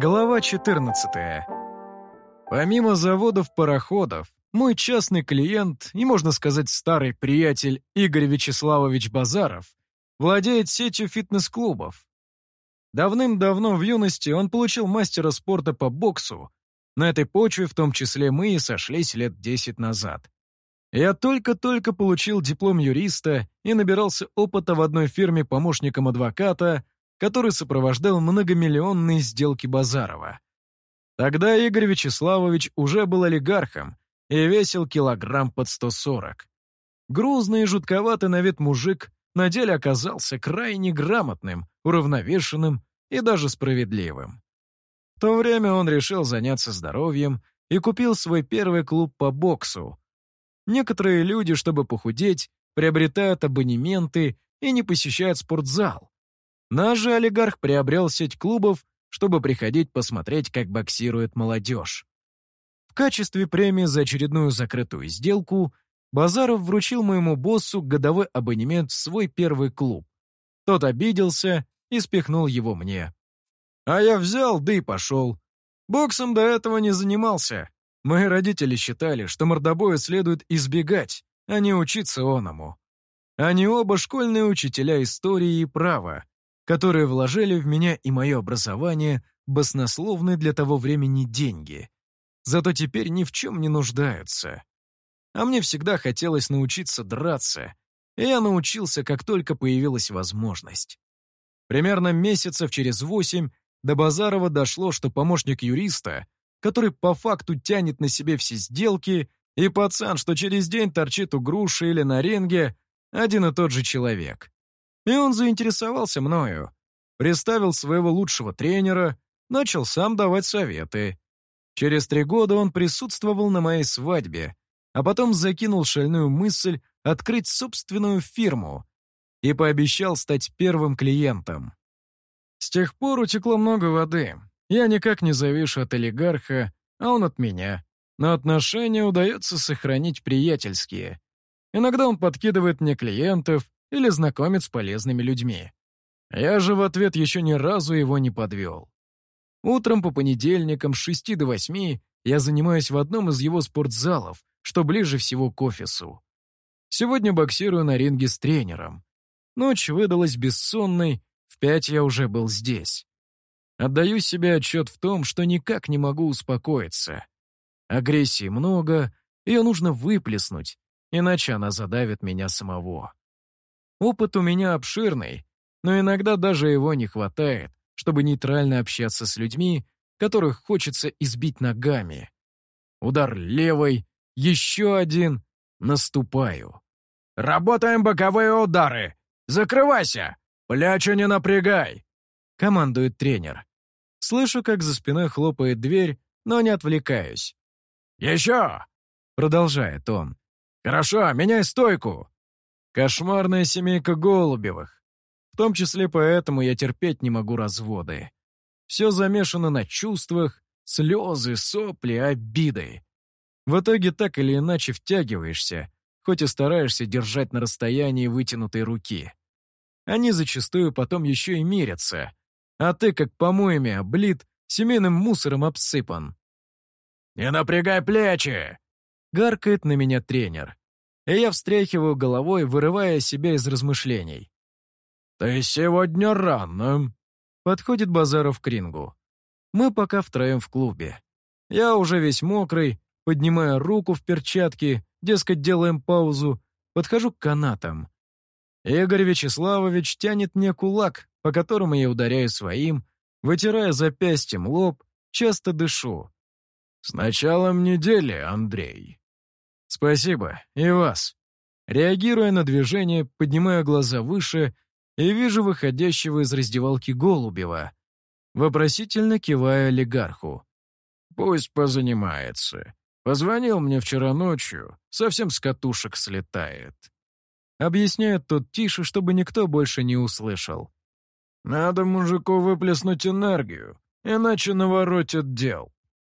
Глава 14. Помимо заводов-пароходов, мой частный клиент и, можно сказать, старый приятель Игорь Вячеславович Базаров владеет сетью фитнес-клубов. Давным-давно в юности он получил мастера спорта по боксу. На этой почве в том числе мы и сошлись лет 10 назад. Я только-только получил диплом юриста и набирался опыта в одной фирме помощником адвоката, который сопровождал многомиллионные сделки Базарова. Тогда Игорь Вячеславович уже был олигархом и весил килограмм под 140. Грузный и жутковатый на вид мужик на деле оказался крайне грамотным, уравновешенным и даже справедливым. В то время он решил заняться здоровьем и купил свой первый клуб по боксу. Некоторые люди, чтобы похудеть, приобретают абонементы и не посещают спортзал. Наш же олигарх приобрел сеть клубов, чтобы приходить посмотреть, как боксирует молодежь. В качестве премии за очередную закрытую сделку Базаров вручил моему боссу годовой абонемент в свой первый клуб. Тот обиделся и спихнул его мне. А я взял, да и пошел. Боксом до этого не занимался. Мои родители считали, что мордобоя следует избегать, а не учиться оному. Они оба школьные учителя истории и права, которые вложили в меня и мое образование баснословные для того времени деньги. Зато теперь ни в чем не нуждаются. А мне всегда хотелось научиться драться, и я научился, как только появилась возможность. Примерно месяцев через 8 до Базарова дошло, что помощник юриста, который по факту тянет на себе все сделки, и пацан, что через день торчит у груши или на ринге, один и тот же человек. И он заинтересовался мною, приставил своего лучшего тренера, начал сам давать советы. Через 3 года он присутствовал на моей свадьбе, а потом закинул шальную мысль открыть собственную фирму и пообещал стать первым клиентом. С тех пор утекло много воды. Я никак не завишу от олигарха, а он от меня. Но отношения удается сохранить приятельские. Иногда он подкидывает мне клиентов или знакомит с полезными людьми. Я же в ответ еще ни разу его не подвел. Утром по понедельникам с 6 до 8 я занимаюсь в одном из его спортзалов, что ближе всего к офису. Сегодня боксирую на ринге с тренером. Ночь выдалась бессонной, в 5 я уже был здесь. Отдаю себе отчет в том, что никак не могу успокоиться. Агрессии много, ее нужно выплеснуть, иначе она задавит меня самого. Опыт у меня обширный, но иногда даже его не хватает, чтобы нейтрально общаться с людьми, которых хочется избить ногами. Удар левой, еще один, наступаю. «Работаем боковые удары! Закрывайся! Плечи не напрягай!» — командует тренер. Слышу, как за спиной хлопает дверь, но не отвлекаюсь. «Еще!» — продолжает он. «Хорошо, меняй стойку!» Кошмарная семейка Голубевых. В том числе поэтому я терпеть не могу разводы. Все замешано на чувствах, слезы, сопли, обиды. В итоге так или иначе втягиваешься, хоть и стараешься держать на расстоянии вытянутой руки. Они зачастую потом еще и мирятся, а ты, как помоями облит, семейным мусором обсыпан. «Не напрягай плечи!» — гаркает на меня тренер. И я встряхиваю головой, вырывая себя из размышлений. «Ты сегодня рано», — подходит Базаров к рингу. Мы пока втроем в клубе. Я уже весь мокрый, поднимаю руку в перчатке, дескать, делаем паузу, подхожу к канатам. Игорь Вячеславович тянет мне кулак, по которому я ударяю своим, вытирая запястьем лоб, часто дышу. «С началом недели, Андрей». «Спасибо, и вас». Реагируя на движение, поднимаю глаза выше и вижу выходящего из раздевалки Голубева. Вопросительно киваю олигарху. «Пусть позанимается. Позвонил мне вчера ночью, совсем с катушек слетает». Объясняет тот тише, чтобы никто больше не услышал. «Надо мужику выплеснуть энергию, иначе наворотит дел.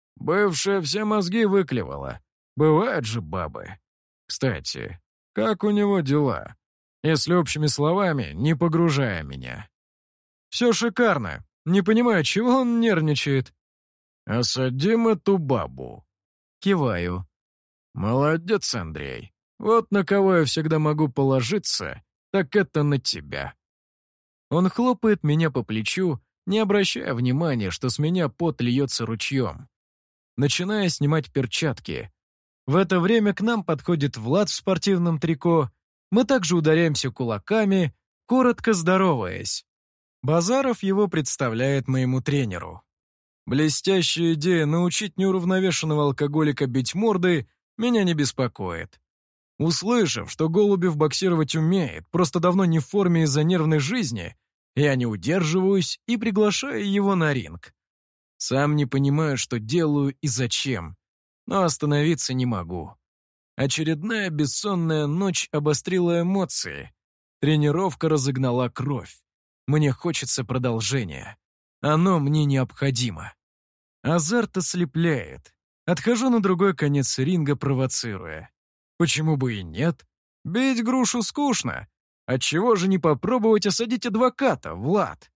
Бывшая все мозги выклевала. Бывают же бабы. Кстати, как у него дела? Если общими словами, не погружая меня». «Все шикарно. Не понимаю, чего он нервничает. «Осадим эту бабу». Киваю. «Молодец, Андрей. Вот на кого я всегда могу положиться, так это на тебя». Он хлопает меня по плечу, не обращая внимания, что с меня пот льется ручьем. Начиная снимать перчатки. В это время к нам подходит Влад в спортивном трико. Мы также ударяемся кулаками, коротко здороваясь. Базаров его представляет моему тренеру. Блестящая идея научить неуравновешенного алкоголика бить мордой меня не беспокоит. Услышав, что Голубев боксировать умеет, просто давно не в форме из-за нервной жизни, я не удерживаюсь и приглашаю его на ринг. Сам не понимаю, что делаю и зачем, но остановиться не могу. Очередная бессонная ночь обострила эмоции. Тренировка разогнала кровь. Мне хочется продолжения. Оно мне необходимо. Азарт ослепляет. Отхожу на другой конец ринга, провоцируя. Почему бы и нет? Бить грушу скучно. Отчего же не попробовать осадить адвоката, Влад?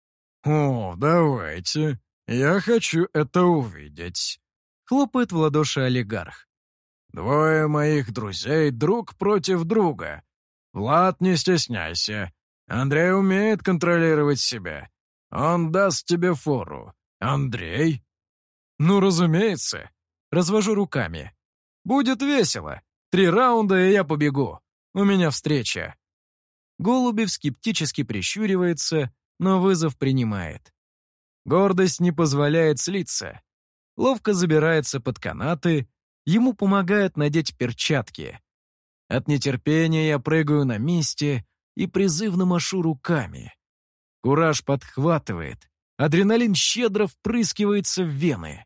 «О, давайте. Я хочу это увидеть», — хлопает в ладоши олигарх. «Двое моих друзей друг против друга. Влад, не стесняйся. Андрей умеет контролировать себя. Он даст тебе фору. Андрей?» «Ну, разумеется». Развожу руками. «Будет весело. 3 раунда, и я побегу. У меня встреча». Голубев скептически прищуривается, но вызов принимает. Гордость не позволяет слиться. Ловко забирается под канаты, ему помогают надеть перчатки. От нетерпения я прыгаю на месте и призывно машу руками. Кураж подхватывает, адреналин щедро впрыскивается в вены.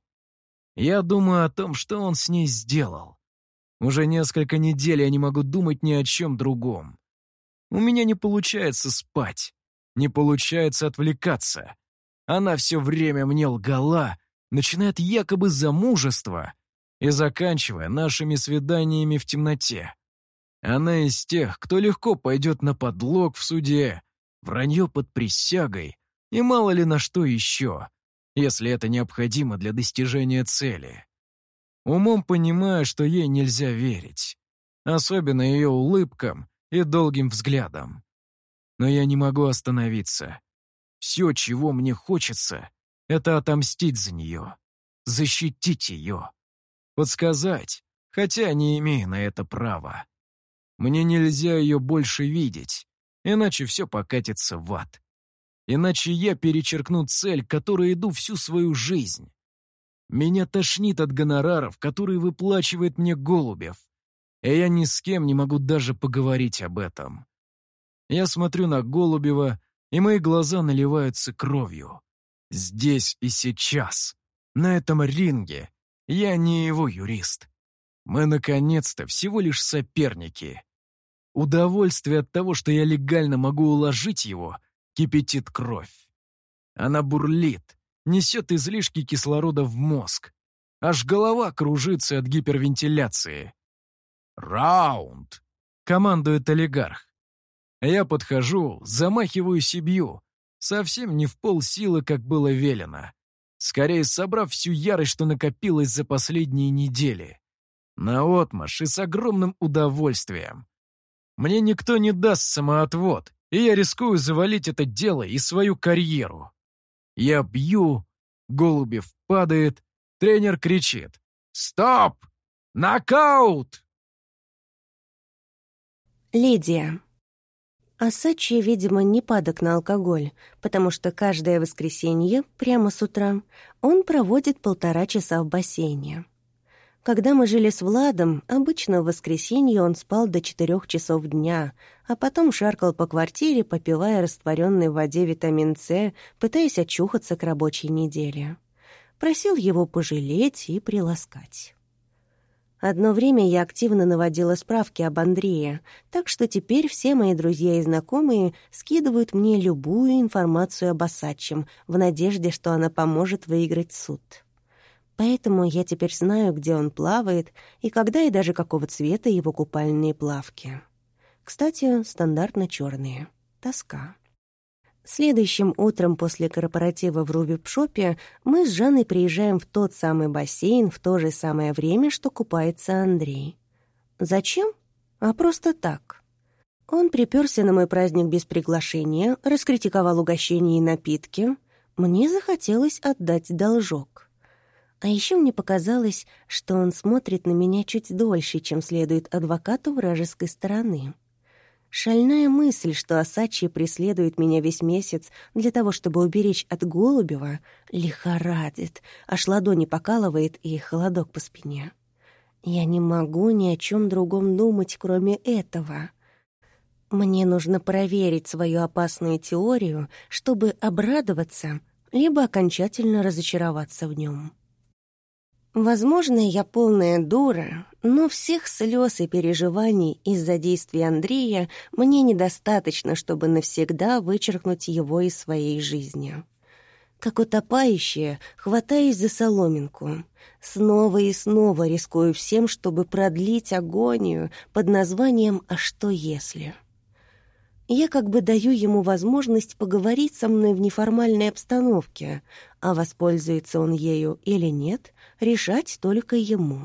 Я думаю о том, что он с ней сделал. Уже несколько недель я не могу думать ни о чем другом. У меня не получается спать, не получается отвлекаться. Она все время мне лгала, начиная от якобы замужества и заканчивая нашими свиданиями в темноте. Она из тех, кто легко пойдет на подлог в суде, вранье под присягой и мало ли на что еще, если это необходимо для достижения цели. Умом понимаю, что ей нельзя верить, особенно ее улыбкам и долгим взглядом. Но я не могу остановиться. Все, чего мне хочется, это отомстить за нее, защитить ее, подсказать, хотя не имею на это права. Мне нельзя ее больше видеть, иначе все покатится в ад. Иначе я перечеркну цель, к которой иду всю свою жизнь. Меня тошнит от гонораров, которые выплачивает мне Голубев, и я ни с кем не могу даже поговорить об этом. Я смотрю на Голубева, и мои глаза наливаются кровью. Здесь и сейчас, на этом ринге, я не его юрист. Мы, наконец-то, всего лишь соперники. Удовольствие от того, что я легально могу уложить его, кипятит кровь. Она бурлит, несет излишки кислорода в мозг. Аж голова кружится от гипервентиляции. «Раунд!» — командует олигарх. Я подхожу, замахиваюсь и бью. Совсем не в полсилы, как было велено. Скорее, собрав всю ярость, что накопилась за последние недели. Наотмашь и с огромным удовольствием. Мне никто не даст самоотвод, и я рискую завалить это дело и свою карьеру. Я бью, Голубев падает, тренер кричит: «Стоп! Нокаут!» Лидия. Асачи, видимо, не падок на алкоголь, потому что каждое воскресенье, прямо с утра, он проводит 1,5 часа в бассейне. Когда мы жили с Владом, обычно в воскресенье он спал до 4 часов дня, а потом шаркал по квартире, попивая растворенный в воде витамин С, пытаясь очухаться к рабочей неделе. Просил его пожалеть и приласкать. Одно время я активно наводила справки об Андрее, так что теперь все мои друзья и знакомые скидывают мне любую информацию об Асачем в надежде, что она поможет выиграть суд. Поэтому я теперь знаю, где он плавает и когда и даже какого цвета его купальные плавки. Кстати, стандартно черные. Тоска. Следующим утром после корпоратива в Рувип-шопе мы с Жанной приезжаем в тот самый бассейн в то же самое время, что купается Андрей. Зачем? А просто так. Он припёрся на мой праздник без приглашения, раскритиковал угощения и напитки. Мне захотелось отдать должок. А еще мне показалось, что он смотрит на меня чуть дольше, чем следует адвокату вражеской стороны. Шальная мысль, что Осадчий преследует меня весь месяц для того, чтобы уберечь от Голубева, лихорадит, аж ладони покалывает и холодок по спине. Я не могу ни о чем другом думать, кроме этого. Мне нужно проверить свою опасную теорию, чтобы обрадоваться, либо окончательно разочароваться в нем. Возможно, я полная дура, но всех слез и переживаний из-за действий Андрея мне недостаточно, чтобы навсегда вычеркнуть его из своей жизни. Как утопающая, хватаюсь за соломинку. Снова и снова рискую всем, чтобы продлить агонию под названием «А что если?». Я как бы даю ему возможность поговорить со мной в неформальной обстановке, а воспользуется он ею или нет, решать только ему.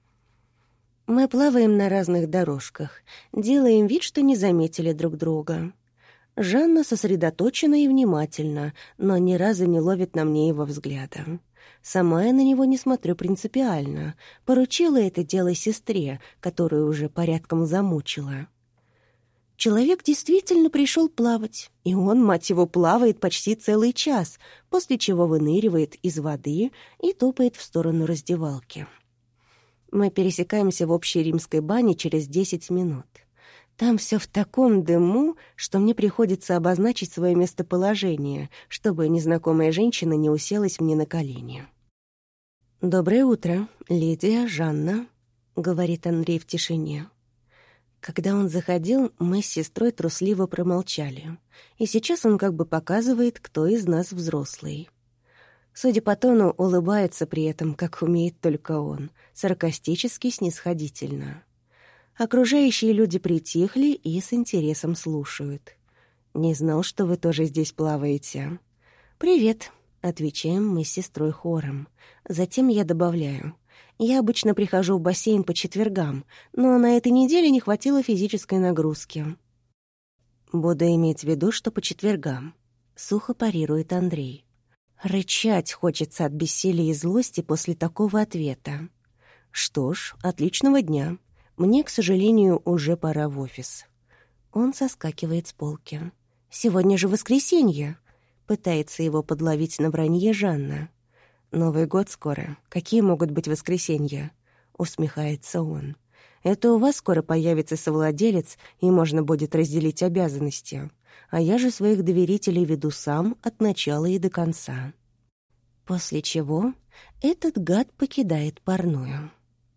Мы плаваем на разных дорожках, делаем вид, что не заметили друг друга. Жанна сосредоточена и внимательна, но ни разу не ловит на мне его взгляда. Сама я на него не смотрю принципиально, поручила это дело сестре, которую уже порядком замучила. Человек действительно пришел плавать, и он, мать его, плавает почти целый час, после чего выныривает из воды и топает в сторону раздевалки. Мы пересекаемся в общей римской бане через 10 минут. Там все в таком дыму, что мне приходится обозначить свое местоположение, чтобы незнакомая женщина не уселась мне на колени. «Доброе утро, Лидия, Жанна», — говорит Андрей в тишине. Когда он заходил, мы с сестрой трусливо промолчали. И сейчас он как бы показывает, кто из нас взрослый. Судя по тону, улыбается при этом, как умеет только он, саркастически, снисходительно. Окружающие люди притихли и с интересом слушают. «Не знал, что вы тоже здесь плаваете». «Привет», — отвечаем мы с сестрой хором. Затем я добавляю. «Я обычно прихожу в бассейн по четвергам, но на этой неделе не хватило физической нагрузки». «Буду иметь в виду, что по четвергам», — сухо парирует Андрей. Рычать хочется от бессилия и злости после такого ответа. «Что ж, отличного дня. Мне, к сожалению, уже пора в офис». Он соскакивает с полки. «Сегодня же воскресенье», — пытается его подловить на вранье Жанна. «Новый год скоро. Какие могут быть воскресенья?» — усмехается он. «Это у вас скоро появится совладелец, и можно будет разделить обязанности. А я же своих доверителей веду сам от начала и до конца». После чего этот гад покидает парную.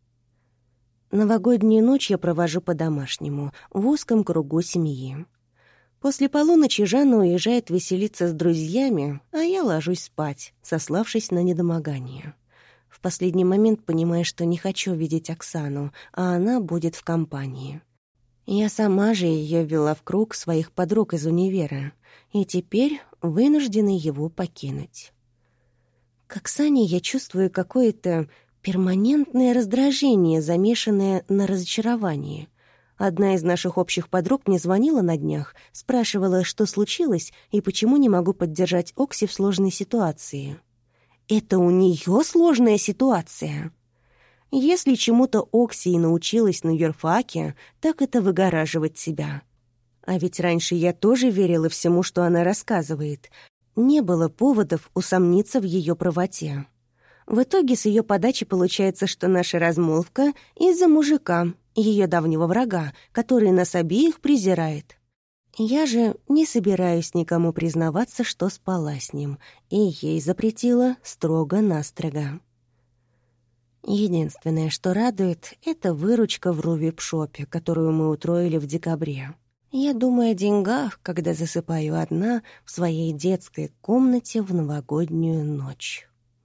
Новогоднюю ночь я провожу по-домашнему, в узком кругу семьи. После полуночи Жанна уезжает веселиться с друзьями, а я ложусь спать, сославшись на недомогание. В последний момент понимаю, что не хочу видеть Оксану, а она будет в компании. Я сама же ее ввела в круг своих подруг из универа, и теперь вынуждена его покинуть. К Оксане я чувствую какое-то перманентное раздражение, замешанное на разочаровании. Одна из наших общих подруг мне звонила на днях, спрашивала, что случилось и почему не могу поддержать Окси в сложной ситуации. Это у нее сложная ситуация? Если чему-то Окси и научилась на юрфаке, так это выгораживать себя. А ведь раньше я тоже верила всему, что она рассказывает. Не было поводов усомниться в ее правоте. В итоге с ее подачи получается, что наша размолвка из-за мужика, ее давнего врага, который нас обеих презирает. Я же не собираюсь никому признаваться, что спала с ним, и ей запретила строго-настрого. Единственное, что радует, это выручка в Рувип-шопе, которую мы утроили в декабре. Я думаю о деньгах, когда засыпаю одна в своей детской комнате в новогоднюю ночь.